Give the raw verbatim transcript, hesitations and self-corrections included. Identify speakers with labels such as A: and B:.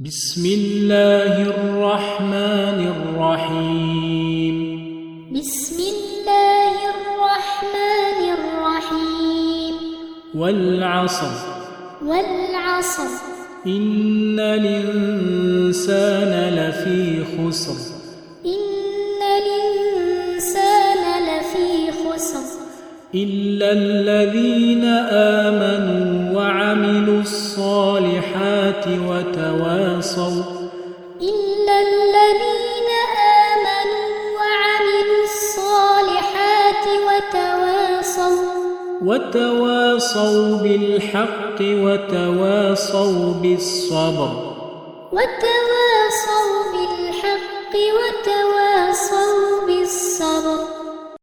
A: بسم الله الرحمن الرحيم
B: بسم الله الرحمن الرحيم
A: والعصر
B: والعصر
A: إن الإنسان لفي خسر
B: إن الإنسان لفي خسر
A: إلا الذين آمنوا وعملوا الصالحات وتواصوا
B: إلا الذين آمنوا وعملوا الصالحات وتواصوا
A: وتواصوا بالحق وتواصوا بالصبر
B: وتواصوا بالحق وتواصوا بالصبر